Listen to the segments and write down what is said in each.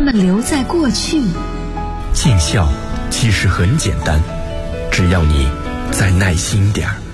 们留在过去。 尽孝其实很简单，只要你再耐心点儿。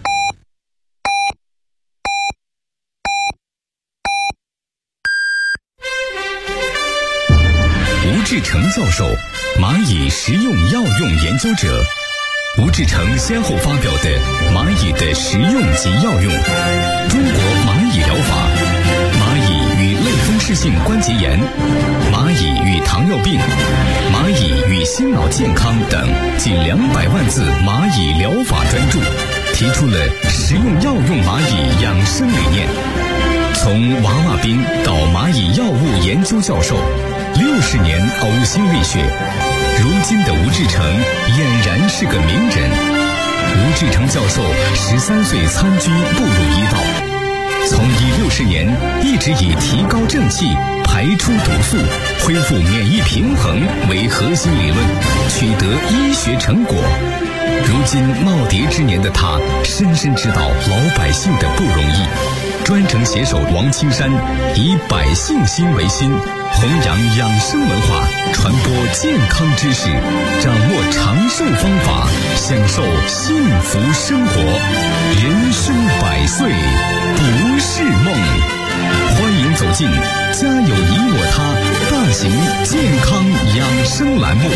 吴志成教授，蚂蚁食用药用研究者。吴志成先后发表的《蚂蚁的食用及药用》、《中国蚂蚁疗法》、《蚂蚁与类风湿性关节炎》、《蚂蚁与糖尿病》、《蚂蚁与心脑健康》等近200万字蚂蚁疗法专著，提出了食用药用蚂蚁养生理念。从娃娃兵到蚂蚁药物研究教授，60年呕心沥血，如今的吴志成俨然是个名人。吴志成教授13岁参军步入医道，从医60年一直以提高正气、排出毒素、恢复免疫平衡为核心理论，取得医学成果。如今耄耋之年的他，深深知道老百姓的不容易，专程携手王青山，以百姓心为心，弘扬养生文化，传播健康知识，掌握长寿方法，享受幸福生活。人生100岁不是梦。欢迎走进家有你我他大型健康养生栏目。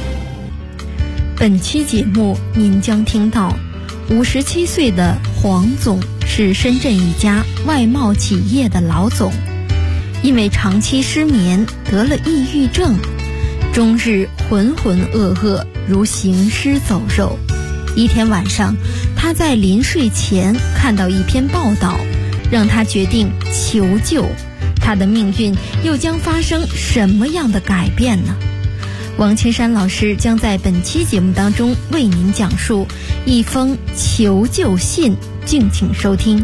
本期节目您将听到57岁的黄总是深圳一家外贸企业的老总，因为长期失眠得了抑郁症，终日浑浑噩噩，如行尸走肉。一天晚上，他在临睡前看到一篇报道，让他决定求救。他的命运又将发生什么样的改变呢？王青山老师将在本期节目当中为您讲述一封求救信，敬请收听。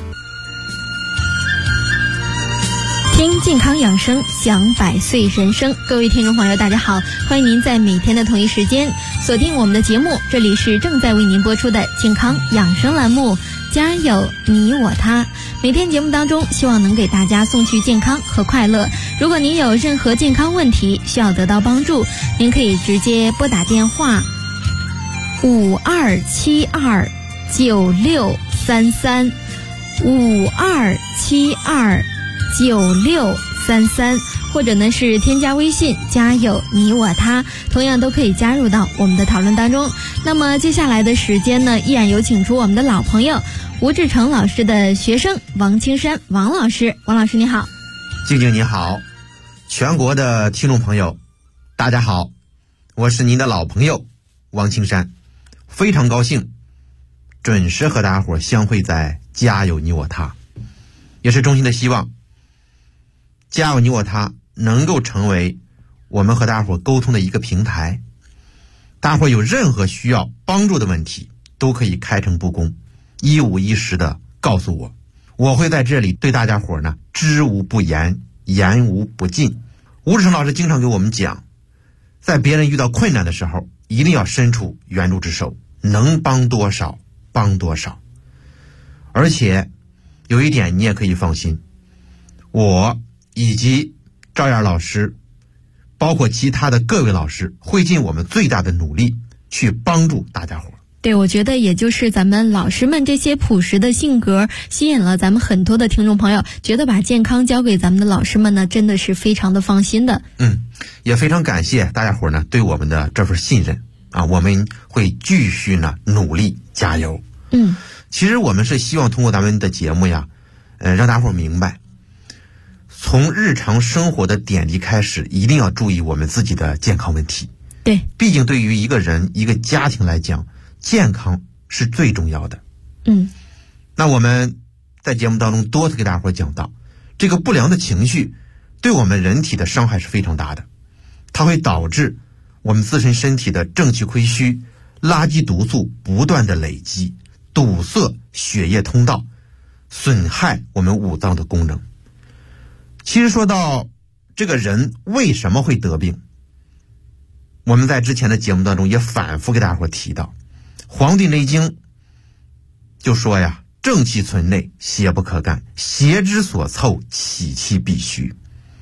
听健康养生，享100岁人生。各位听众朋友大家好，欢迎您在每天的同一时间锁定我们的节目，这里是正在为您播出的健康养生栏目，家有你我他。每天节目当中希望能给大家送去健康和快乐。如果您有任何健康问题需要得到帮助，您可以直接拨打电话52729633 52729633，或者呢是添加微信家有你我他，同样都可以加入到我们的讨论当中。那么接下来的时间呢，依然有请出我们的老朋友吴志成老师的学生王青山王老师。王老师你好。 静静你好，全国的听众朋友大家好，我是您的老朋友王青山，非常高兴准时和大家伙相会在家有你我他，也是衷心的希望家有你我他能够成为我们和大家伙沟通的一个平台。大家伙有任何需要帮助的问题都可以开诚布公，一五一十的告诉我，我会在这里对大家伙呢知无不言，言无不尽。吴志成老师经常给我们讲，在别人遇到困难的时候一定要伸出援助之手，能帮多少帮多少。而且有一点你也可以放心，我以及赵燕老师包括其他的各位老师会尽我们最大的努力去帮助大家伙。 对，我觉得也就是咱们老师们这些朴实的性格吸引了咱们很多的听众朋友，觉得把健康交给咱们的老师们呢，真的是非常的放心的。 也非常感谢大家伙呢对我们的这份信任啊，我们会继续呢努力加油。其实我们是希望通过咱们的节目呀，让大家伙明白，从日常生活的点滴开始，一定要注意我们自己的健康问题。 对， 毕竟对于一个人一个家庭来讲，健康是最重要的。那我们在节目当中多次给大家伙讲到，这个不良的情绪对我们人体的伤害是非常大的，它会导致我们自身身体的正气亏虚，垃圾毒素不断的累积，堵塞血液通道，损害我们五脏的功能。其实说到这个人为什么会得病，我们在之前的节目当中也反复给大家伙提到，黄帝内经就说呀，正气存内，邪不可干，邪之所凑，气气必虚。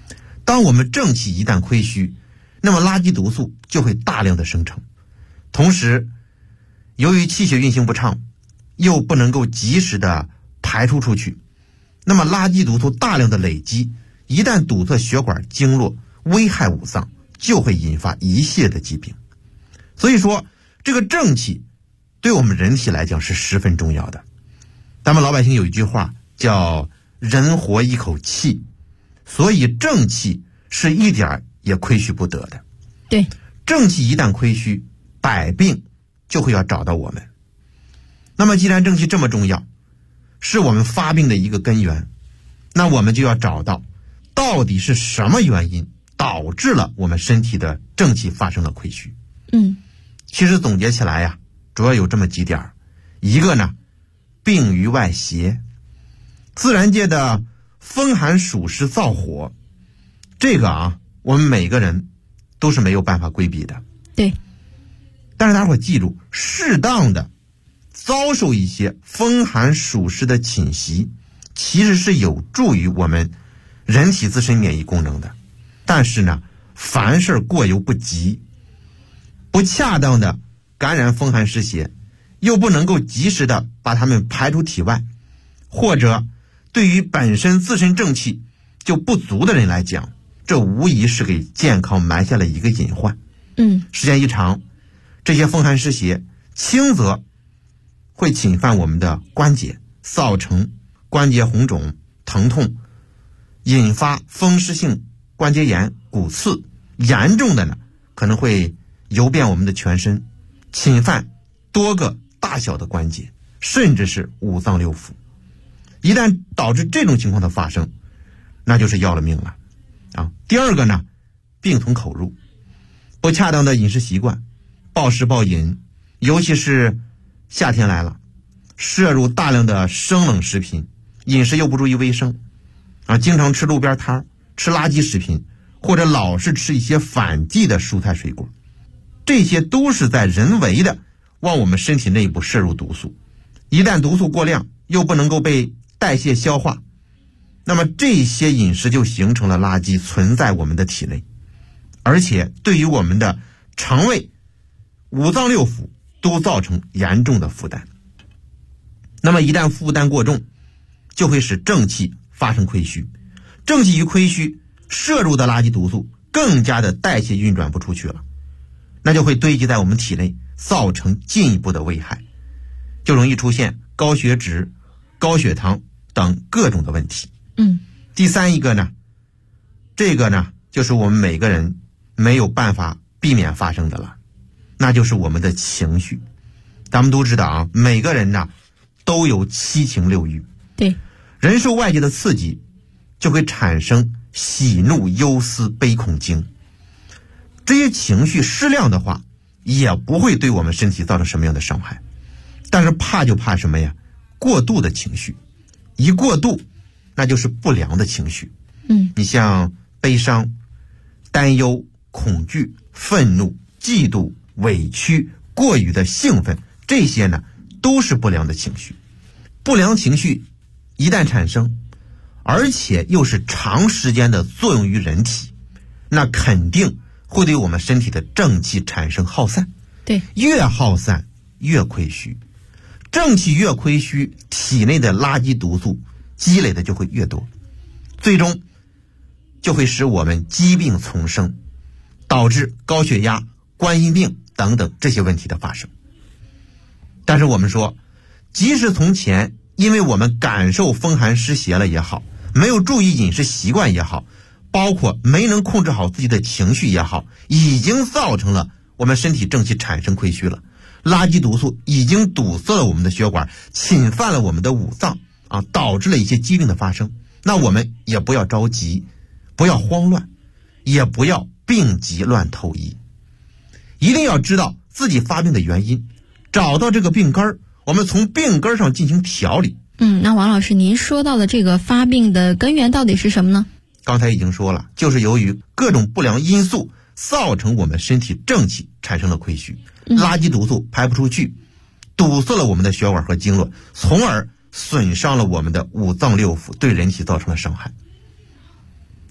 当我们正气一旦亏虚，那么垃圾毒素就会大量的生成，同时由于气血运行不畅，又不能够及时的排出出去，那么垃圾毒素大量的累积，一旦堵塞血管经络，危害五脏，就会引发一系列的疾病。所以说这个正气对我们人体来讲是十分重要的。咱们老百姓有一句话叫人活一口气，所以正气是一点也亏虚不得的。 对， 正气一旦亏虚，百病就会要找到我们。那么既然正气这么重要，是我们发病的一个根源，那我们就要找到底是什么原因导致了我们身体的正气发生了亏虚。其实总结起来呀，主要有这么几点。一个呢，病于外邪，自然界的风寒暑湿燥火，这个我们每个人都是没有办法规避的。 对， 但是大伙记住，适当的遭受一些风寒暑湿的侵袭，其实是有助于我们人体自身免疫功能的。但是呢，凡事过犹不及，不恰当的感染风寒湿邪，又不能够及时的把它们排出体外，或者对于本身自身正气就不足的人来讲，这无疑是给健康埋下了一个隐患。时间一长，这些风寒湿邪轻则会侵犯我们的关节，造成关节红肿疼痛，引发风湿性关节炎骨刺，严重的呢可能会游遍我们的全身，侵犯多个大小的关节，甚至是五脏六腑。一旦导致这种情况的发生，那就是要了命了第二个呢，病从口入，不恰当的饮食习惯，暴食暴饮，尤其是夏天来了，摄入大量的生冷食品，饮食又不注意卫生经常吃路边摊，吃垃圾食品，或者老是吃一些反季的蔬菜水果，这些都是在人为的往我们身体内部摄入毒素。一旦毒素过量，又不能够被代谢消化，那么这些饮食就形成了垃圾，存在我们的体内，而且对于我们的肠胃、五脏六腑都造成严重的负担。那么一旦负担过重，就会使正气发生亏虚，正气一亏虚，摄入的垃圾毒素更加的代谢运转不出去了，那就会堆积在我们体内，造成进一步的危害，就容易出现高血脂、高血糖等各种的问题。第三一个呢，这个呢就是我们每个人没有办法避免发生的了，那就是我们的情绪。咱们都知道每个人呢都有七情六欲。 对， 人受外界的刺激，就会产生喜怒忧思悲恐惊，这些情绪适量的话，也不会对我们身体造成什么样的伤害。但是怕就怕什么呀？过度的情绪，一过度，那就是不良的情绪。你像悲伤、担忧、恐惧、愤怒、嫉妒、委屈、过于的兴奋，这些呢都是不良的情绪。不良情绪一旦产生，而且又是长时间的作用于人体，那肯定会对我们身体的正气产生耗散。 对， 越耗散越亏虚，正气越亏虚，体内的垃圾毒素积累的就会越多，最终就会使我们疾病丛生，导致高血压、冠心病等等这些问题的发生。但是我们说，即使从前因为我们感受风寒湿邪了也好，没有注意饮食习惯也好，包括没能控制好自己的情绪也好，已经造成了我们身体正气产生亏虚了，垃圾毒素已经堵塞了我们的血管，侵犯了我们的五脏导致了一些疾病的发生。那我们也不要着急，不要慌乱，也不要病急乱投医，一定要知道自己发病的原因，找到这个病根儿，我们从病根上进行调理。 那王老师，您说到的这个发病的根源到底是什么呢？ 刚才已经说了，就是由于各种不良因素造成我们身体正气产生了亏虚，垃圾毒素排不出去，堵塞了我们的血管和经络，从而损伤了我们的五脏六腑，对人体造成了伤害。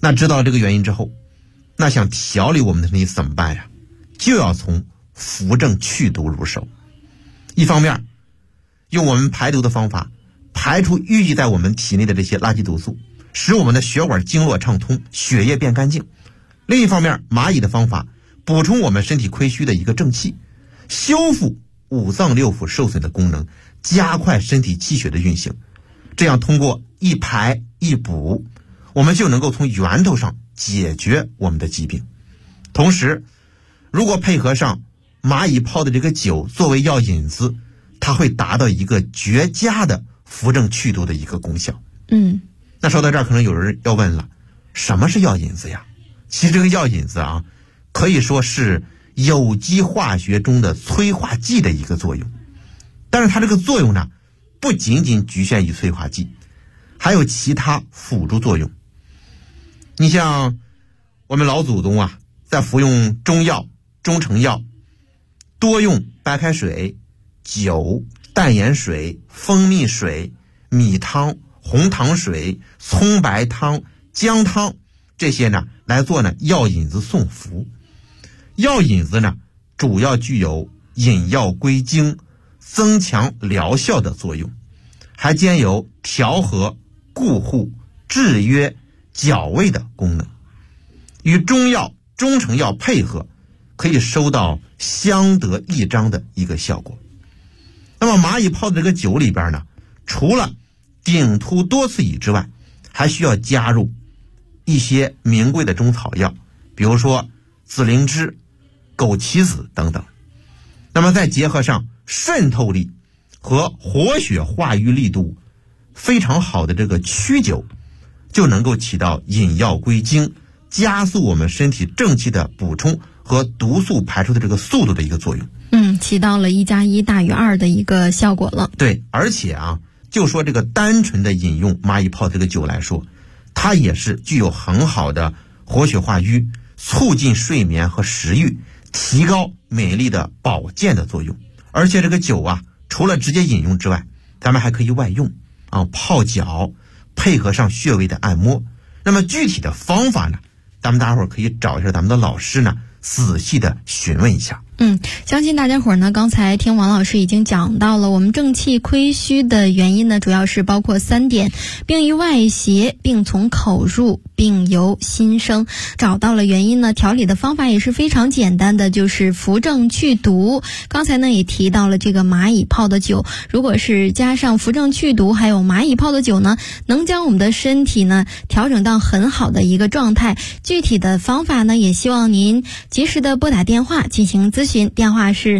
那知道这个原因之后，那想调理我们的身体怎么办呀？就要从扶正祛毒入手。一方面用我们排毒的方法排出淤积在我们体内的这些垃圾毒素，使我们的血管经络畅通，血液变干净。另一方面，蚂蚁的方法补充我们身体亏虚的一个正气，修复五脏六腑受损的功能，加快身体气血的运行。这样通过一排一补，我们就能够从源头上解决我们的疾病。同时，如果配合上蚂蚁泡的这个酒作为药引子，它会达到一个绝佳的扶正祛毒的一个功效。那说到这儿，可能有人要问了，什么是药引子呀？其实这个药引子啊，可以说是有机化学中的催化剂的一个作用。但是它这个作用呢，不仅仅局限于催化剂，还有其他辅助作用。你像我们老祖宗啊，在服用中药、中成药，多用白开水、酒、淡盐水、蜂蜜水、米汤、红糖水、葱白汤、姜汤，这些呢来做呢药引子送服。药引子呢主要具有引药归经、增强疗效的作用，还兼有调和、固护、制约、矫胃的功能。与中药、中成药配合，可以收到相得益彰的一个效果。那么蚂蚁泡的这个酒里边呢，除了顶突多刺乙之外，还需要加入一些名贵的中草药，比如说紫灵芝、枸杞子等等。那么再结合上渗透力和活血化瘀力度非常好的这个曲酒，就能够起到引药归经、加速我们身体正气的补充和毒素排出的这个速度的一个作用。 起到了1+1大于2的一个效果了。 对，而且啊，就说这个单纯的饮用蚂蚁泡这个酒来说，它也是具有很好的活血化瘀、促进睡眠和食欲、提高免疫力的保健的作用。而且这个酒啊，除了直接饮用之外，咱们还可以外用啊，泡脚，配合上穴位的按摩。那么具体的方法呢，咱们大伙儿可以找一下咱们的老师呢，仔细的询问一下。 相信大家伙儿呢，刚才听王老师已经讲到了，我们正气亏虚的原因呢，主要是包括3点：病于外邪，病从口入，病由心生。找到了原因呢，调理的方法也是非常简单的，就是扶正祛毒。刚才呢也提到了这个蚂蚁泡的酒，如果是加上扶正祛毒还有蚂蚁泡的酒呢，能将我们的身体呢调整到很好的一个状态。具体的方法呢，也希望您及时的拨打电话进行咨询，电话是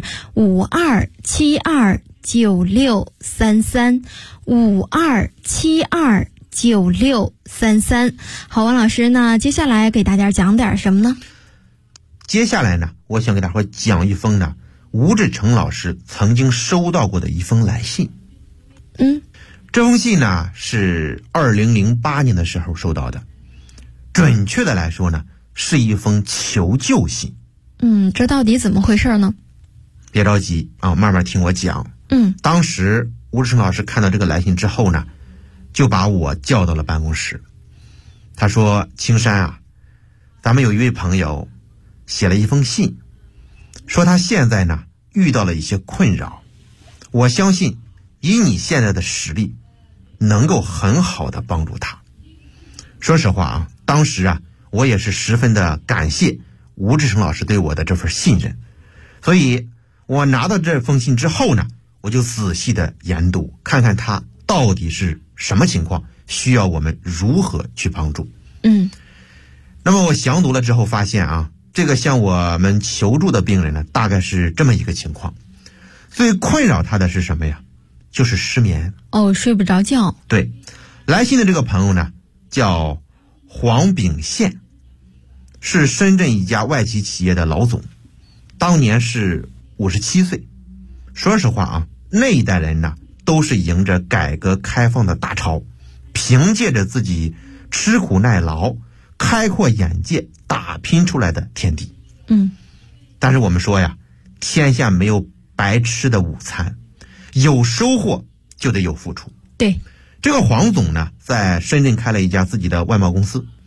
52729633 52729633。好，王老师，那接下来给大家讲点什么呢？ 接下来呢，我想给大伙讲一封呢吴志成老师曾经收到过的一封来信。这封信呢是2008年的时候收到的，准确的来说呢是一封求救信。 这到底怎么回事呢？ 别着急啊，慢慢听我讲。当时吴志成老师看到这个来信之后呢，就把我叫到了办公室。他说：青山啊，咱们有一位朋友写了一封信，说他现在呢遇到了一些困扰，我相信以你现在的实力能够很好的帮助他。说实话啊，当时啊我也是十分的感谢吴志成老师对我的这份信任，所以我拿到这封信之后呢，我就仔细的研读，看看他到底是什么情况，需要我们如何去帮助。那么我详读了之后发现啊，这个向我们求助的病人呢，大概是这么一个情况。最困扰他的是什么呀？就是失眠。 睡不着觉。 对，来信的这个朋友呢叫黄炳宪，是深圳一家外企企业的老总，当年是57岁。说实话啊，那一代人呢都是迎着改革开放的大潮，凭借着自己吃苦耐劳、开阔眼界打拼出来的天地。但是我们说呀，天下没有白吃的午餐，有收获就得有付出。 对， 这个黄总呢在深圳开了一家自己的外贸公司，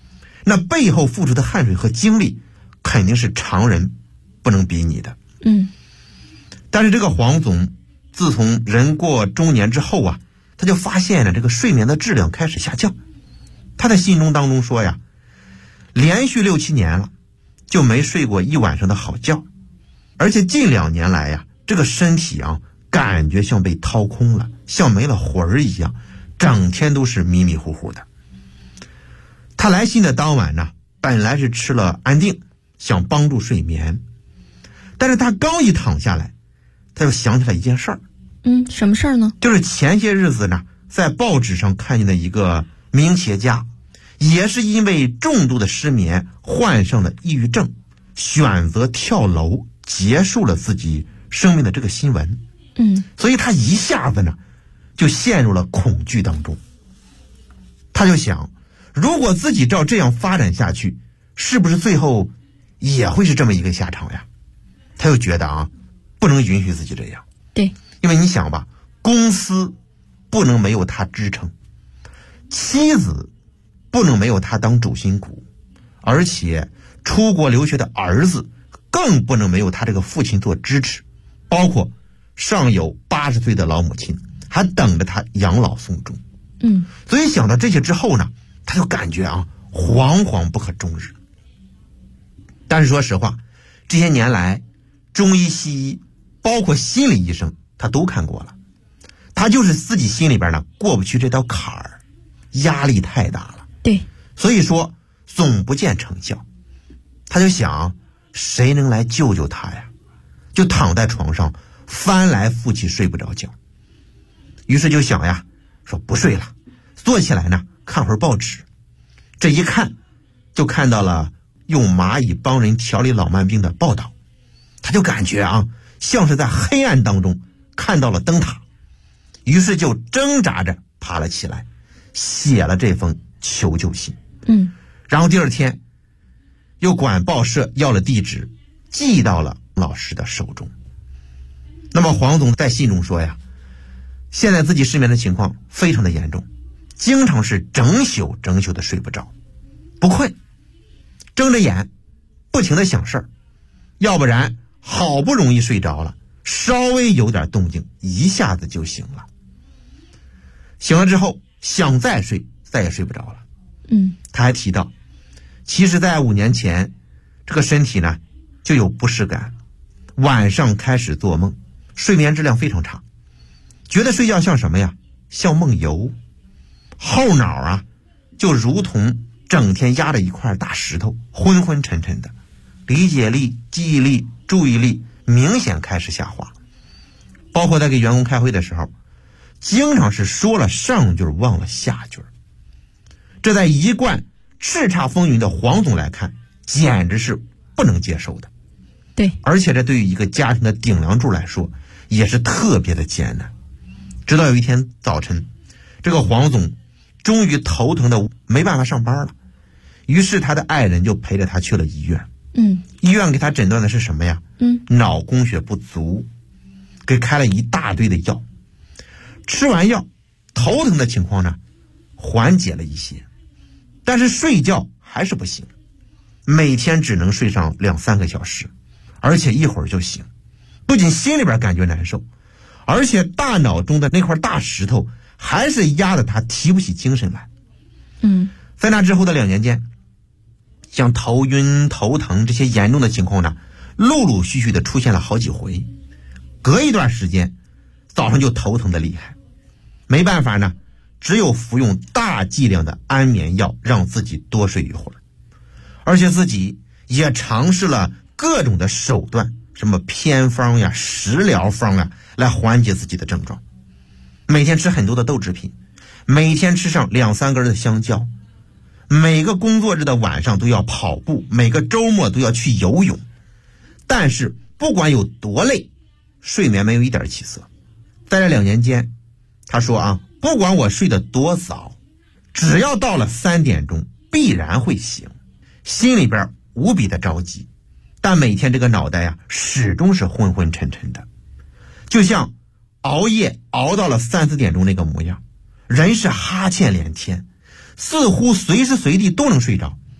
那背后付出的汗水和精力肯定是常人不能比拟的。但是这个黄总自从人过中年之后啊，他就发现了这个睡眠的质量开始下降。他在信中当中说呀，连续6-7年了就没睡过一晚上的好觉，而且近2年来呀，这个身体啊感觉像被掏空了，像没了魂儿一样，整天都是迷迷糊糊的。他来信的当晚呢，本来是吃了安定，想帮助睡眠，但是他刚一躺下来，他就想起来一件事儿。 什么事儿呢？ 就是前些日子呢，在报纸上看见的一个名企业家，也是因为重度的失眠患上了抑郁症，选择跳楼结束了自己生命的这个新闻。所以他一下子呢就陷入了恐惧当中。他就想，如果自己照这样发展下去，是不是最后也会是这么一个下场呀？他又觉得啊，不能允许自己这样。 对， 因为你想吧，公司不能没有他支撑，妻子不能没有他当主心骨，而且出国留学的儿子更不能没有他这个父亲做支持，包括上有80岁的老母亲还等着他养老送终。所以想到这些之后呢，他就感觉啊，惶惶不可终日。但是说实话，这些年来中医西医包括心理医生他都看过了，他就是自己心里边呢过不去这道坎儿，压力太大了。 对， 所以说总不见成效。他就想，谁能来救救他呀？就躺在床上翻来覆去睡不着觉。于是就想呀，说不睡了，坐起来呢看会儿报纸。这一看就看到了用蚂蚁帮人调理老慢病的报道，他就感觉啊，像是在黑暗当中看到了灯塔。于是就挣扎着爬了起来，写了这封求救信。然后第二天又管报社要了地址，寄到了老师的手中。那么黄总在信中说呀，现在自己失眠的情况非常的严重，经常是整宿的睡不着，不困，睁着眼不停的想事儿，要不然好不容易睡着了，稍微有点动静一下子就醒了。醒了之后想再睡再也睡不着了。他还提到，其实在5年前这个身体呢就有不适感，晚上开始做梦，睡眠质量非常差，觉得睡觉像什么呀？像梦游，后脑啊就如同整天压着一块大石头，昏昏沉沉的，理解力、记忆力、注意力明显开始下滑。包括在给员工开会的时候，经常是说了上句忘了下句。这在一贯叱咤风云的黄总来看，简直是不能接受的。 对， 而且这对于一个家庭的顶梁柱来说也是特别的艰难。直到有一天早晨，这个黄总终于头疼的没办法上班了，于是他的爱人就陪着他去了医院。医院给他诊断的是什么呀？脑供血不足，给开了一大堆的药。吃完药，头疼的情况呢缓解了一些，但是睡觉还是不行，每天只能睡上2-3个小时，而且一会儿就醒。不仅心里边感觉难受，而且大脑中的那块大石头还是压得他提不起精神来。在那之后的2年间，像头晕头疼这些严重的情况呢陆陆续续的出现了好几回，隔一段时间早上就头疼的厉害，没办法呢，只有服用大剂量的安眠药让自己多睡一会儿。而且自己也尝试了各种的手段，什么偏方呀、食疗方呀，来缓解自己的症状。每天吃很多的豆制品，每天吃上2-3根的香蕉，每个工作日的晚上都要跑步，每个周末都要去游泳。但是不管有多累，睡眠没有一点起色。在这2年间，他说啊，不管我睡得多早，只要到了3点钟必然会醒，心里边无比的着急，但每天这个脑袋呀始终是昏昏沉沉的，就像熬夜熬到了3-4点钟那个模样，人是哈欠连天，似乎随时随地都能睡着，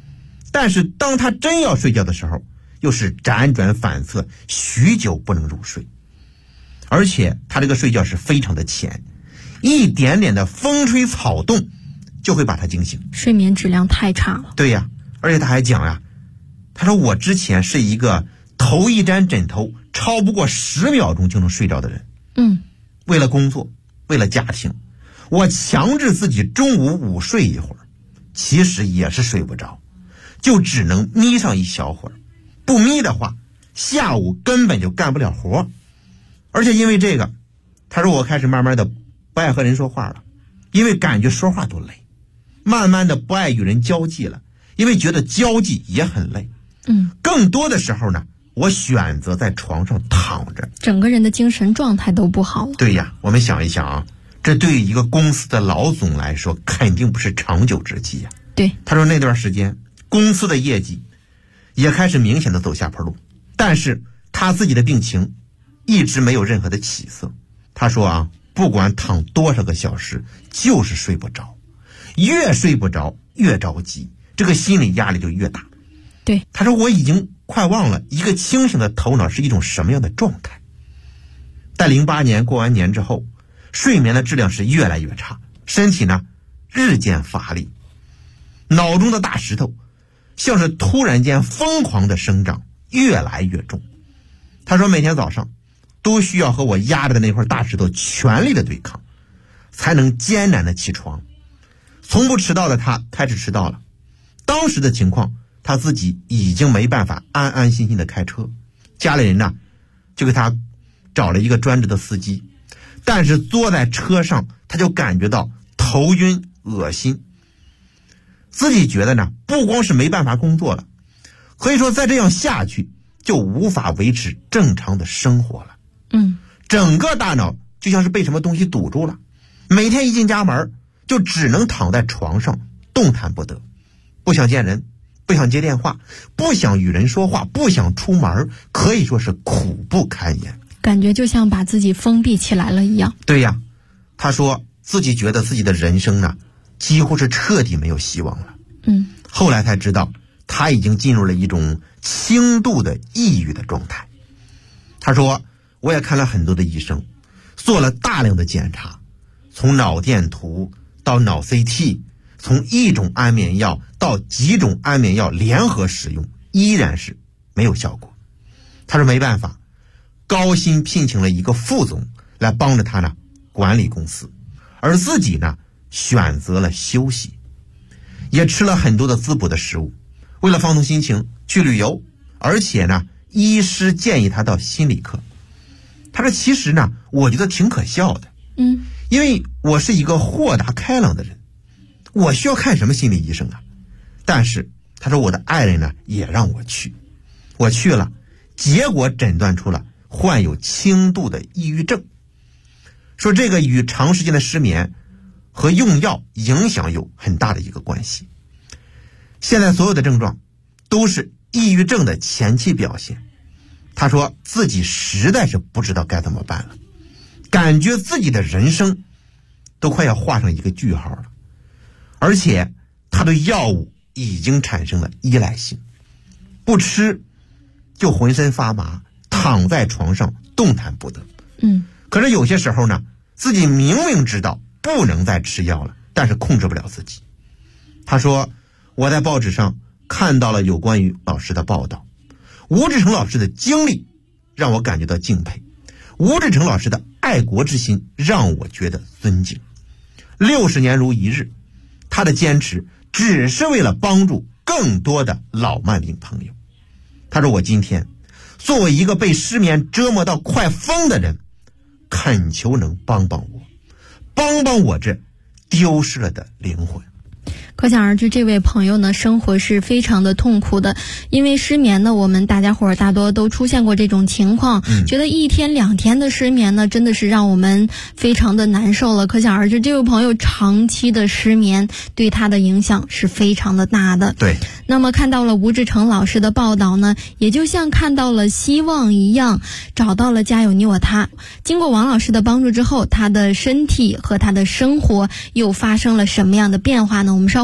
但是当他真要睡觉的时候，又是辗转反侧，许久不能入睡。而且他这个睡觉是非常的浅，一点点的风吹草动就会把他惊醒， 睡眠质量太差了。 对呀，而且他还讲呀，他说我之前是一个头一沾枕头超不过10秒钟就能睡着的人。为了工作，为了家庭，我强制自己中午午睡一会儿，其实也是睡不着，就只能眯上一小会儿，不眯的话下午根本就干不了活。而且因为这个，他说我开始慢慢的不爱和人说话了，因为感觉说话都累，慢慢的不爱与人交际了，因为觉得交际也很累。更多的时候呢，我选择在床上躺着， 整个人的精神状态都不好了。 对呀，我们想一想啊，这对于一个公司的老总来说肯定不是长久之计呀。 对， 他说那段时间公司的业绩也开始明显的走下坡路，但是他自己的病情一直没有任何的起色。他说啊，不管躺多少个小时就是睡不着，越睡不着越着急，这个心理压力就越大。 对， 他说我已经快忘了一个清醒的头脑是一种什么样的状态。在08年过完年之后，睡眠的质量是越来越差，身体呢日渐乏力，脑中的大石头像是突然间疯狂的生长，越来越重。他说每天早上都需要和我压着的那块大石头全力的对抗，才能艰难的起床。从不迟到的他开始迟到了，当时的情况他自己已经没办法安安心心的开车，家里人呢就给他找了一个专职的司机，但是坐在车上他就感觉到头晕恶心，自己觉得呢不光是没办法工作了，可以说再这样下去就无法维持正常的生活了。整个大脑就像是被什么东西堵住了，每天一进家门就只能躺在床上动弹不得，不想见人，不想接电话，不想与人说话，不想出门，可以说是苦不堪言， 感觉就像把自己封闭起来了一样。 对呀，他说自己觉得自己的人生呢几乎是彻底没有希望了。后来才知道他已经进入了一种轻度的抑郁的状态。他说我也看了很多的医生，做了大量的检查，从脑电图到脑 CT， 从一种安眠药到几种安眠药联合使用，依然是没有效果。他说没办法，高薪聘请了一个副总来帮着他呢管理公司，而自己呢选择了休息，也吃了很多的滋补的食物，为了放松心情去旅游，而且呢医师建议他到心理科。他说其实呢我觉得挺可笑的，因为我是一个豁达开朗的人，我需要看什么心理医生啊？但是他说我的爱人呢也让我去，我去了，结果诊断出了患有轻度的抑郁症，说这个与长时间的失眠和用药影响有很大的一个关系。现在所有的症状都是抑郁症的前期表现。他说自己实在是不知道该怎么办了，感觉自己的人生都快要画上一个句号了，而且他对药物已经产生了依赖性，不吃就浑身发麻，躺在床上动弹不得。可是有些时候呢，自己明明知道不能再吃药了，但是控制不了自己。他说我在报纸上看到了有关于老师的报道，吴志诚老师的经历让我感觉到敬佩，吴志诚老师的爱国之心让我觉得尊敬。60年如一日，他的坚持只是为了帮助更多的老慢病朋友。他说我今天作为一个被失眠折磨到快疯的人，恳求能帮帮我，帮帮我这丢失了的灵魂。 可想而知，这位朋友呢，生活是非常的痛苦的。因为失眠呢，我们大家伙儿大多都出现过这种情况，觉得1天2天的失眠呢，真的是让我们非常的难受了。可想而知，这位朋友长期的失眠对他的影响是非常的大的。 对。 那么看到了吴志诚老师的报道呢，也就像看到了希望一样，找到了家有你我他。经过王老师的帮助之后，他的身体和他的生活又发生了什么样的变化呢？我们稍后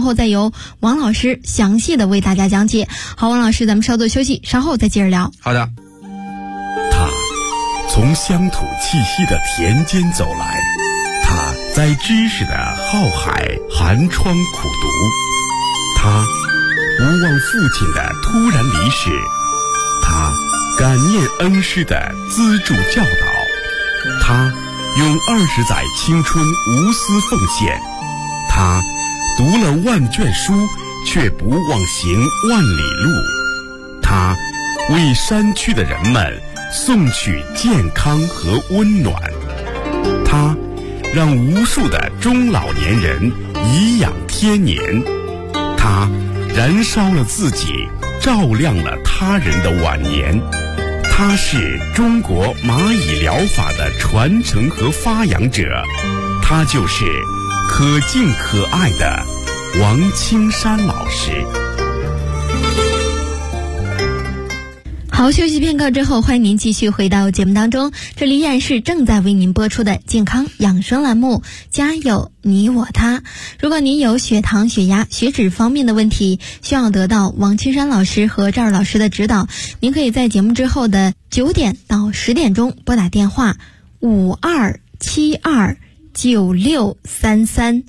后再由王老师详细的为大家讲解。好，王老师，咱们稍作休息，稍后再接着聊。 好的。 他从乡土气息的田间走来，他在知识的浩海寒窗苦读，他无望父亲的突然离世，他感念恩师的资助教导，他用20载青春无私奉献，他读了万卷书却不忘行万里路，他为山区的人们送去健康和温暖，他让无数的中老年人颐养天年，他燃烧了自己，照亮了他人的晚年。他是中国蚂蚁疗法的传承和发扬者，他就是可敬可爱的王青山老师。 好，休息片刻之后，欢迎您继续回到节目当中，这里依然是正在为您播出的健康养生栏目，家有你我他。如果您有血糖、血压、血脂方面的问题，需要得到王青山老师和赵老师的指导，您可以在节目之后的9点到10点钟拨打电话52729633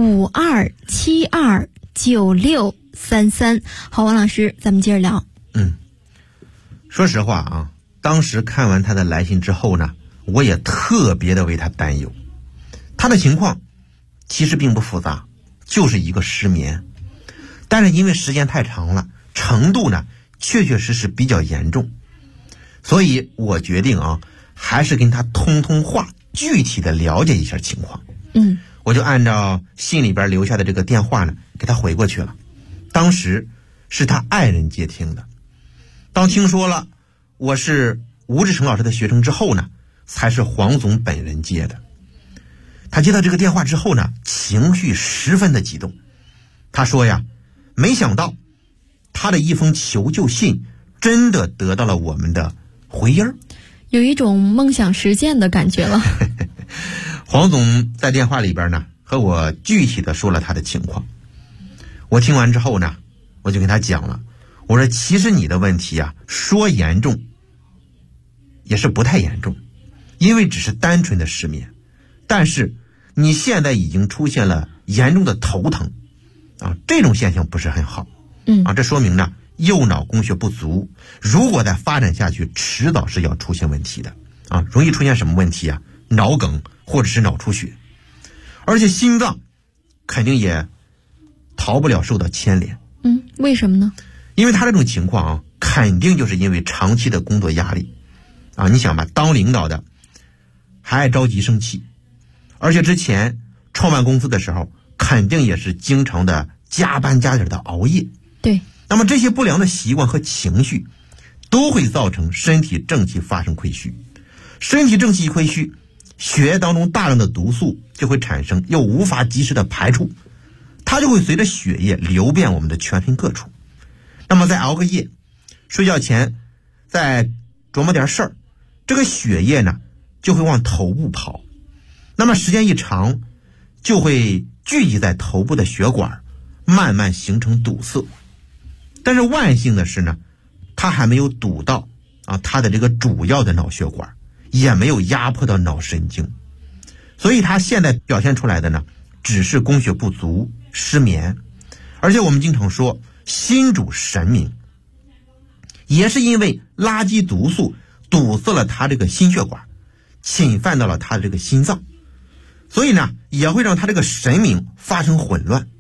52729633。好，王老师，咱们接着聊。 说实话啊，当时看完他的来信之后呢，我也特别的为他担忧。他的情况其实并不复杂，就是一个失眠，但是因为时间太长了，程度呢确确实实比较严重，所以我决定啊，还是跟他通通话，具体的了解一下情况。我就按照信里边留下的这个电话呢，给他回过去了。当时是他爱人接听的。当听说了我是吴志成老师的学生之后呢，才是黄总本人接的。他接到这个电话之后呢，情绪十分的激动。他说呀，没想到他的一封求救信真的得到了我们的回音儿， 有一种梦想实现的感觉了。 黄总在电话里边呢，和我具体的说了他的情况。我听完之后呢，我就跟他讲了，我说其实你的问题啊，说严重也是不太严重，因为只是单纯的失眠，但是你现在已经出现了严重的头疼啊，这种现象不是很好。这说明呢右脑供血不足，如果再发展下去，迟早是要出现问题的啊，容易出现什么问题啊？脑梗或者是脑出血，而且心脏肯定也逃不了受到牵连。 为什么呢？ 因为他这种情况啊，肯定就是因为长期的工作压力啊。你想吧，当领导的还爱着急生气，而且之前创办公司的时候，肯定也是经常的加班加点的熬夜。 对， 那么这些不良的习惯和情绪都会造成身体正气发生亏虚，身体正气一亏虚，血液当中大量的毒素就会产生，又无法及时的排出，它就会随着血液流遍我们的全身各处。那么再熬个夜，睡觉前再琢磨点事儿，这个血液呢就会往头部跑，那么时间一长就会聚集在头部的血管，慢慢形成堵塞。但是万幸的是呢，它还没有堵到它的这个主要的脑血管，也没有压迫到脑神经，所以它现在表现出来的呢，只是供血不足、失眠。而且我们经常说心主神明，也是因为垃圾毒素堵塞了他这个心血管，侵犯到了他的这个心脏，所以呢也会让他这个神明发生混乱。